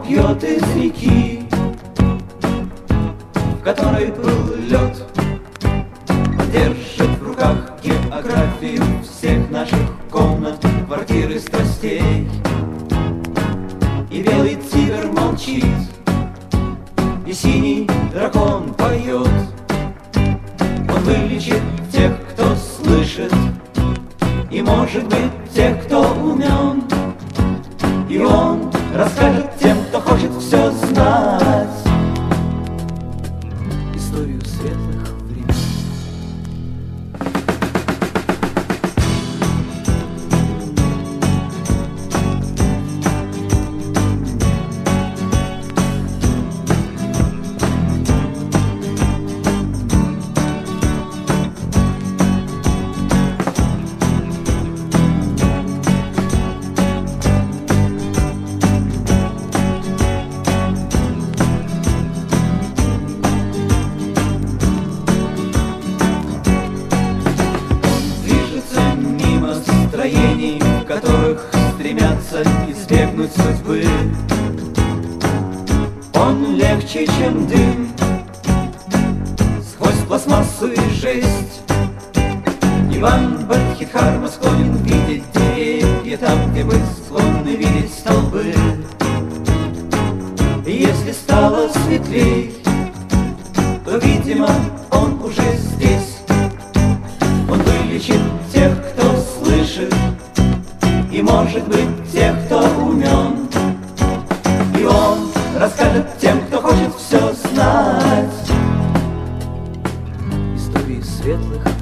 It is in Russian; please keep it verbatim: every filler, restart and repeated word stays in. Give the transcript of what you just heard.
пьет из реки, в которой был лед. Он держит в руках географию всех наших комнат, квартир и страстей. И белый тигр молчит, и синий дракон поет. Он вылечит тех, кто слышит, и, может быть, тех, кто умен. И он расскажет тем, кто хочет все знать, историю светлых времен. В которых стремятся избегнуть судьбы. Он легче, чем дым, сквозь пластмассу и жесть. Иван Бадхидхарма склонен видеть деревья там, где мы склонны видеть столбы. И если стало светлей, то, видимо, он уже здесь. Он вылечит тех, кто слышит, и, может быть, тех, кто умен. И он расскажет тем, кто хочет все знать, истории светлых